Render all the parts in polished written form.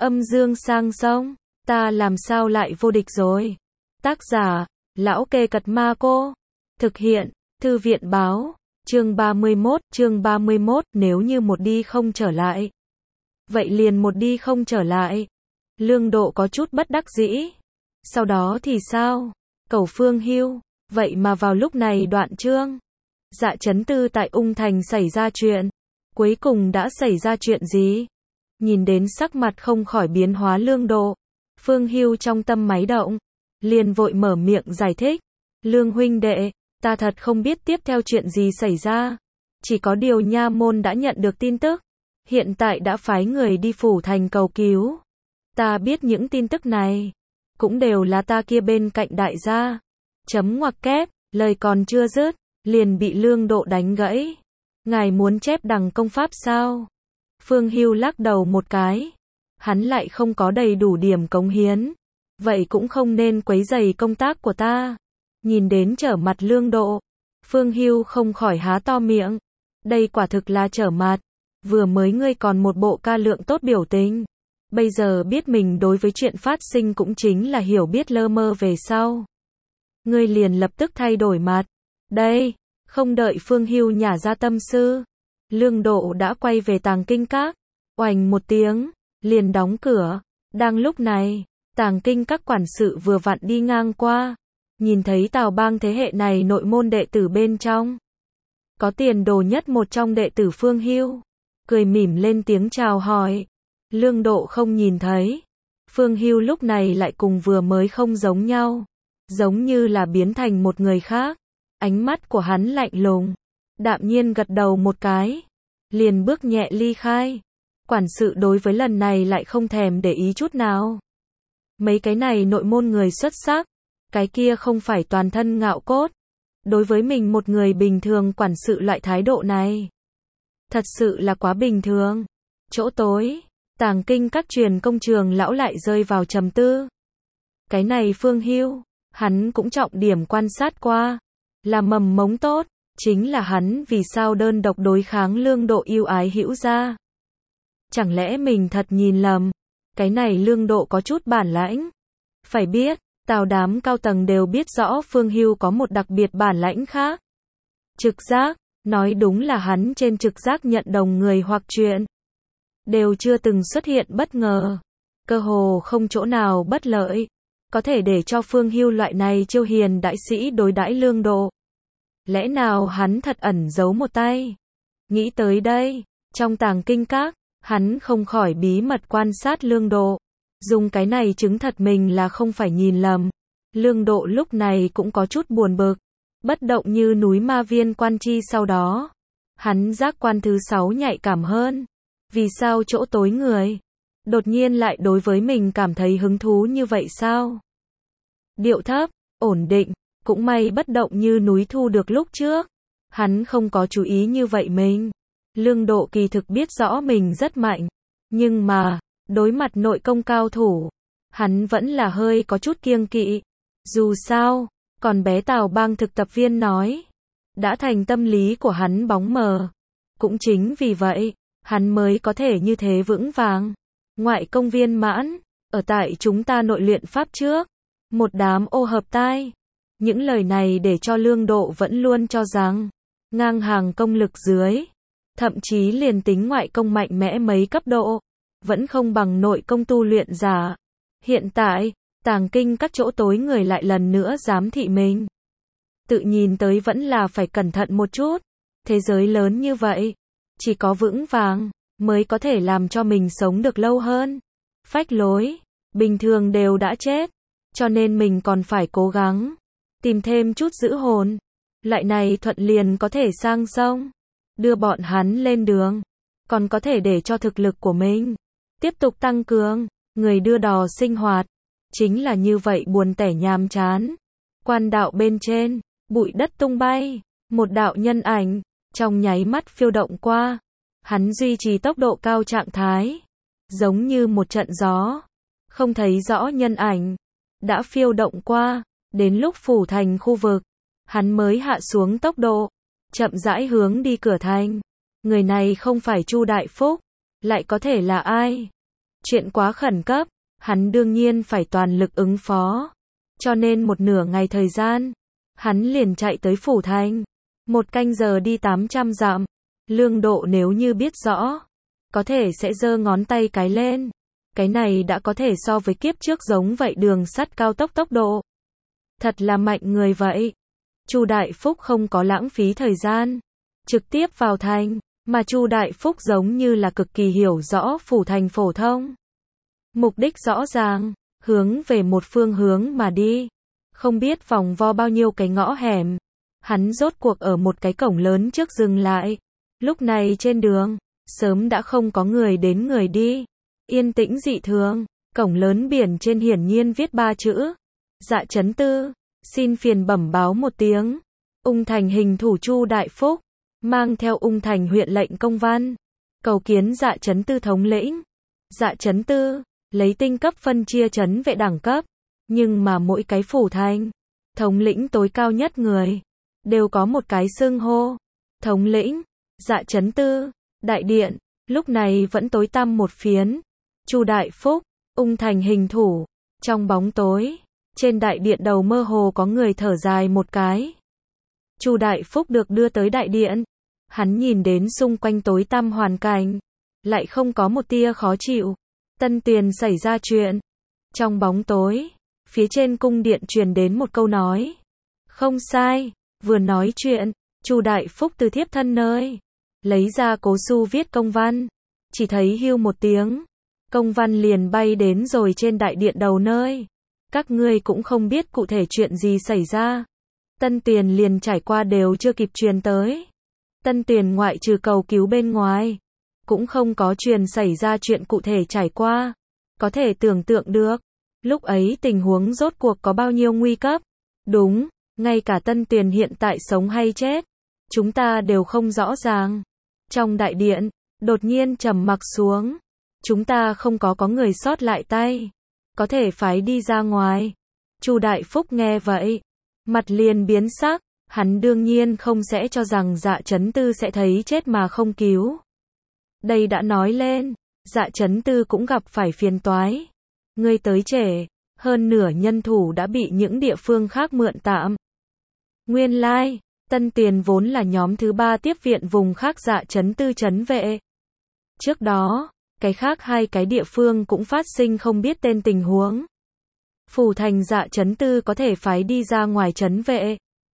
Âm dương sang sông, ta làm sao lại vô địch rồi. Tác giả, Lão Kê Cật Ma Cô. Thực hiện, Thư viện Báo. Chương 31, nếu như một đi không trở lại. Vậy liền một đi không trở lại. Lương Độ có chút bất đắc dĩ. Sau đó thì sao? Cầu Phương Hưu, vậy mà vào lúc này đoạn chương. Dạ Chấn Tư tại Ung Thành xảy ra chuyện. Cuối cùng đã xảy ra chuyện gì? Nhìn đến sắc mặt không khỏi biến hóa Lương Độ. Phương Hưu trong tâm máy động. Liền vội mở miệng giải thích. Lương huynh đệ, ta thật không biết tiếp theo chuyện gì xảy ra. Chỉ có điều nha môn đã nhận được tin tức. Hiện tại đã phái người đi phủ thành cầu cứu. Ta biết những tin tức này. Cũng đều là ta kia bên cạnh đại gia. Chấm ngoặc kép, lời còn chưa dứt, liền bị Lương Độ đánh gãy. Ngài muốn chép đằng công pháp sao? Phương Hưu lắc đầu một cái. Hắn lại không có đầy đủ điểm cống hiến. Vậy cũng không nên quấy rầy công tác của ta. Nhìn đến trở mặt Lương Độ, Phương Hưu không khỏi há to miệng. Đây quả thực là trở mặt. Vừa mới ngươi còn một bộ ca lượng tốt biểu tình. Bây giờ biết mình đối với chuyện phát sinh cũng chính là hiểu biết lơ mơ về sau. Ngươi liền lập tức thay đổi mặt. Đây, không đợi Phương Hưu nhả ra tâm tư. Lương Độ đã quay về Tàng Kinh Các. Oành một tiếng, liền đóng cửa. Đang lúc này, Tàng Kinh Các quản sự vừa vặn đi ngang qua. Nhìn thấy Tào Bang thế hệ này nội môn đệ tử bên trong. Có tiền đồ nhất một trong đệ tử Phương Hưu. Cười mỉm lên tiếng chào hỏi. Lương Độ không nhìn thấy. Phương Hưu lúc này lại cùng vừa mới không giống nhau. Giống như là biến thành một người khác. Ánh mắt của hắn lạnh lùng. Đạm nhiên gật đầu một cái. Liền bước nhẹ ly khai. Quản sự đối với lần này lại không thèm để ý chút nào. Mấy cái này nội môn người xuất sắc. Cái kia không phải toàn thân ngạo cốt. Đối với mình một người bình thường quản sự loại thái độ này. Thật sự là quá bình thường. Chỗ tối, Tàng Kinh Các truyền công trường lão lại rơi vào trầm tư. Cái này Phương Hưu, hắn cũng trọng điểm quan sát qua. Là mầm mống tốt, chính là hắn vì sao đơn độc đối kháng Lương Độ yêu ái hữu gia. Chẳng lẽ mình thật nhìn lầm, cái này Lương Độ có chút bản lãnh. Phải biết, Tào đám cao tầng đều biết rõ Phương Hưu có một đặc biệt bản lãnh khác. Trực giác, nói đúng là hắn trên trực giác nhận đồng người hoặc chuyện. Đều chưa từng xuất hiện bất ngờ. Cơ hồ không chỗ nào bất lợi. Có thể để cho Phương Hưu loại này chiêu hiền đại sĩ đối đãi Lương Độ. Lẽ nào hắn thật ẩn giấu một tay? Nghĩ tới đây, trong Tàng Kinh Các, hắn không khỏi bí mật quan sát Lương Độ. Dùng cái này chứng thật mình là không phải nhìn lầm. Lương Độ lúc này cũng có chút buồn bực. Bất động như núi ma viên quan chi sau đó. Hắn giác quan thứ 6 nhạy cảm hơn. Vì sao chỗ tối người? Đột nhiên lại đối với mình cảm thấy hứng thú như vậy sao? Điệu thấp, ổn định, cũng may bất động như núi thu được lúc trước. Hắn không có chú ý như vậy mình. Lương Độ kỳ thực biết rõ mình rất mạnh. Nhưng mà, đối mặt nội công cao thủ, hắn vẫn là hơi có chút kiêng kỵ. Dù sao, còn bé Tào Bang thực tập viên nói, đã thành tâm lý của hắn bóng mờ. Cũng chính vì vậy, hắn mới có thể như thế vững vàng. Ngoại công viên mãn, ở tại chúng ta nội luyện pháp trước, một đám ô hợp tai. Những lời này để cho Lương Độ vẫn luôn cho rằng, ngang hàng công lực dưới, thậm chí liền tính ngoại công mạnh mẽ mấy cấp độ, vẫn không bằng nội công tu luyện giả. Hiện tại, Tàng Kinh Các chỗ tối người lại lần nữa giám thị mình. Tự nhìn tới vẫn là phải cẩn thận một chút. Thế giới lớn như vậy, chỉ có vững vàng mới có thể làm cho mình sống được lâu hơn. Phách lối, bình thường đều đã chết, cho nên mình còn phải cố gắng tìm thêm chút giữ hồn. Loại này thuận liền có thể sang sông, đưa bọn hắn lên đường, còn có thể để cho thực lực của mình tiếp tục tăng cường. Người đưa đò sinh hoạt chính là như vậy buồn tẻ nhàm chán. Quan đạo bên trên, bụi đất tung bay, một đạo nhân ảnh trong nháy mắt phiêu động qua. Hắn duy trì tốc độ cao trạng thái, giống như một trận gió, không thấy rõ nhân ảnh, đã phiêu động qua. Đến lúc phủ thành khu vực, hắn mới hạ xuống tốc độ, chậm rãi hướng đi cửa thành. Người này không phải Chu Đại Phúc, lại có thể là ai? Chuyện quá khẩn cấp, hắn đương nhiên phải toàn lực ứng phó. Cho nên một nửa ngày thời gian, hắn liền chạy tới phủ thành. 1 canh giờ đi 800 dặm. Lương Độ nếu như biết rõ, có thể sẽ giơ ngón tay cái lên. Cái này đã có thể so với kiếp trước giống vậy đường sắt cao tốc tốc độ. Thật là mạnh người vậy. Chu Đại Phúc không có lãng phí thời gian, trực tiếp vào thành, mà Chu Đại Phúc giống như là cực kỳ hiểu rõ phủ thành phổ thông. Mục đích rõ ràng, hướng về một phương hướng mà đi. Không biết vòng vo bao nhiêu cái ngõ hẻm. Hắn rốt cuộc ở một cái cổng lớn trước dừng lại. Lúc này trên đường, sớm đã không có người đến người đi. Yên tĩnh dị thường, cổng lớn biển trên hiển nhiên viết 3 chữ. Dạ Chấn Tư, xin phiền bẩm báo một tiếng. Ung Thành hình thủ Chu Đại Phúc, mang theo Ung Thành huyện lệnh công văn. Cầu kiến Dạ Chấn Tư thống lĩnh. Dạ Chấn Tư, lấy tinh cấp phân chia trấn vệ đẳng cấp. Nhưng mà mỗi cái phủ thành, thống lĩnh tối cao nhất người, đều có một cái xưng hô. Thống lĩnh, Dạ Chấn Tư, đại điện, lúc này vẫn tối tăm một phiến. Chu Đại Phúc, Ung Thành hình thủ, trong bóng tối, trên đại điện đầu mơ hồ có người thở dài một cái. Chu Đại Phúc được đưa tới đại điện, hắn nhìn đến xung quanh tối tăm hoàn cảnh, lại không có một tia khó chịu. Tân Tuyền xảy ra chuyện. Trong bóng tối, phía trên cung điện truyền đến một câu nói. Không sai, vừa nói chuyện, Chu Đại Phúc từ thiếp thân nơi, lấy ra cố su viết công văn, chỉ thấy hưu một tiếng, công văn liền bay đến rồi trên đại điện đầu nơi. Các ngươi cũng không biết cụ thể chuyện gì xảy ra. Tân Tuyền liền trải qua đều chưa kịp truyền tới. Tân Tuyền ngoại trừ cầu cứu bên ngoài, cũng không có truyền xảy ra chuyện cụ thể trải qua. Có thể tưởng tượng được, lúc ấy tình huống rốt cuộc có bao nhiêu nguy cấp. Đúng, ngay cả Tân Tuyền hiện tại sống hay chết, chúng ta đều không rõ ràng. Trong đại điện, đột nhiên trầm mặc xuống. Chúng ta không có người sót lại tay, có thể phái đi ra ngoài. Chu Đại Phúc nghe vậy, mặt liền biến sắc, hắn đương nhiên không sẽ cho rằng Dạ Chấn Tư sẽ thấy chết mà không cứu. Đây đã nói lên, Dạ Chấn Tư cũng gặp phải phiền toái. Ngươi tới trễ, hơn nửa nhân thủ đã bị những địa phương khác mượn tạm. Nguyên lai, Tân Tiền vốn là nhóm thứ 3 tiếp viện vùng khác Dạ Chấn Tư trấn vệ. Trước đó, cái khác 2 cái địa phương cũng phát sinh không biết tên tình huống. Phủ thành Dạ Chấn Tư có thể phái đi ra ngoài trấn vệ,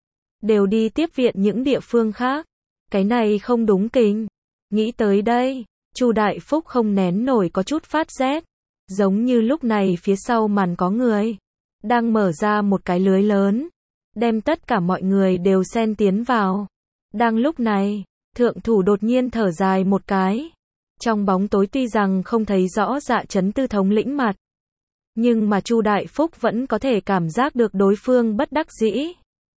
đều đi tiếp viện những địa phương khác. Cái này không đúng kình. Nghĩ tới đây, Chu Đại Phúc không nén nổi có chút phát rét. Giống như lúc này phía sau màn có người đang mở ra một cái lưới lớn, đem tất cả mọi người đều xen tiến vào. Đang lúc này, thượng thủ đột nhiên thở dài một cái. Trong bóng tối tuy rằng không thấy rõ Dạ Chấn Tư thống lĩnh mặt, nhưng mà Chu Đại Phúc vẫn có thể cảm giác được đối phương bất đắc dĩ.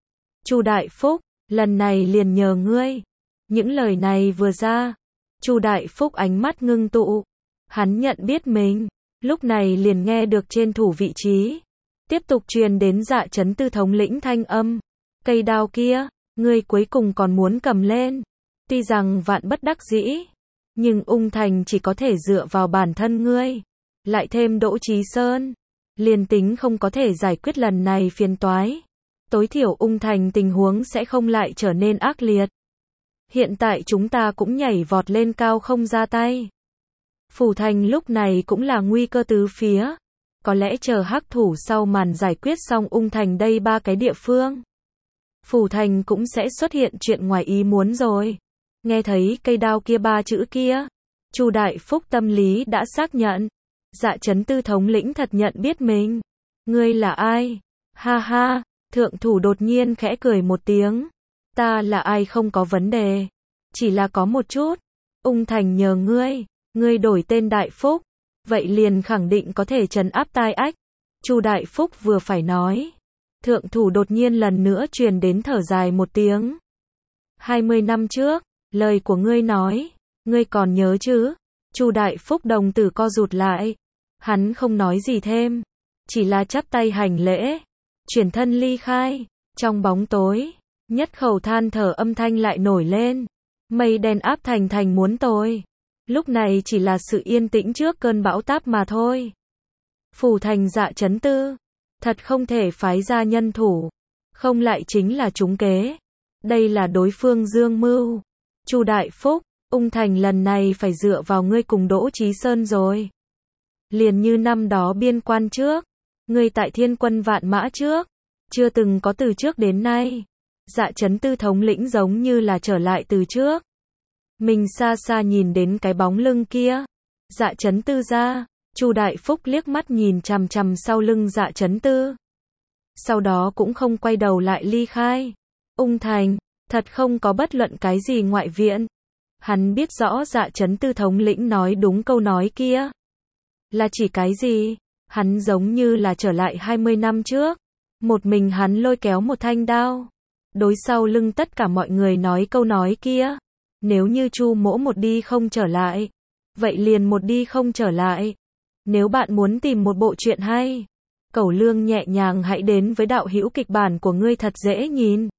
Chu Đại Phúc, lần này liền nhờ ngươi. Những lời này vừa ra, Chu Đại Phúc ánh mắt ngưng tụ. Hắn nhận biết mình, lúc này liền nghe được trên thủ vị trí tiếp tục truyền đến Dạ Chấn Tư thống lĩnh thanh âm. Cây đao kia, ngươi cuối cùng còn muốn cầm lên. Tuy rằng vạn bất đắc dĩ, nhưng Ung Thành chỉ có thể dựa vào bản thân ngươi. Lại thêm Đỗ Chí Sơn, liền tính không có thể giải quyết lần này phiền toái, tối thiểu Ung Thành tình huống sẽ không lại trở nên ác liệt. Hiện tại chúng ta cũng nhảy vọt lên cao không ra tay. Phủ thành lúc này cũng là nguy cơ tứ phía. Có lẽ chờ hắc thủ sau màn giải quyết xong Ung Thành đây 3 cái địa phương, phủ thành cũng sẽ xuất hiện chuyện ngoài ý muốn rồi. Nghe thấy cây đao kia 3 chữ kia, Chu Đại Phúc tâm lý đã xác nhận. Dạ Chấn Tư thống lĩnh thật nhận biết mình. Ngươi là ai? Ha ha, thượng thủ đột nhiên khẽ cười một tiếng. Ta là ai không có vấn đề. Chỉ là có một chút. Ung Thành nhờ ngươi. Ngươi đổi tên Đại Phúc. Vậy liền khẳng định có thể trấn áp tai ách. Chu Đại Phúc vừa phải nói. Thượng thủ đột nhiên lần nữa truyền đến thở dài một tiếng. 20 năm trước, lời của ngươi nói. Ngươi còn nhớ chứ? Chu Đại Phúc đồng tử co rụt lại. Hắn không nói gì thêm. Chỉ là chắp tay hành lễ. Chuyển thân ly khai. Trong bóng tối, nhất khẩu than thở âm thanh lại nổi lên. Mây đen áp thành muốn tôi. Lúc này chỉ là sự yên tĩnh trước cơn bão táp mà thôi. Phủ thành Dạ Chấn Tư, thật không thể phái ra nhân thủ, không lại chính là trúng kế. Đây là đối phương dương mưu. Chu Đại Phúc, Ung Thành lần này phải dựa vào ngươi cùng Đỗ Chí Sơn rồi. Liền như năm đó biên quan trước, ngươi tại Thiên Quân Vạn Mã trước, chưa từng có từ trước đến nay. Dạ Chấn Tư thống lĩnh giống như là trở lại từ trước. Mình xa xa nhìn đến cái bóng lưng kia. Dạ Chấn Tư ra, Chu Đại Phúc liếc mắt nhìn chằm chằm sau lưng Dạ Chấn Tư. Sau đó cũng không quay đầu lại ly khai. Ung Thành, thật không có bất luận cái gì ngoại viện. Hắn biết rõ Dạ Chấn Tư thống lĩnh nói đúng câu nói kia. Là chỉ cái gì? Hắn giống như là trở lại 20 năm trước. Một mình hắn lôi kéo một thanh đao. Đối sau lưng tất cả mọi người nói câu nói kia. Nếu như Chu Mỗ một đi không trở lại, vậy liền một đi không trở lại. Nếu bạn muốn tìm một bộ truyện hay, Cẩu Lương nhẹ nhàng hãy đến với đạo hữu kịch bản của ngươi thật dễ nhìn.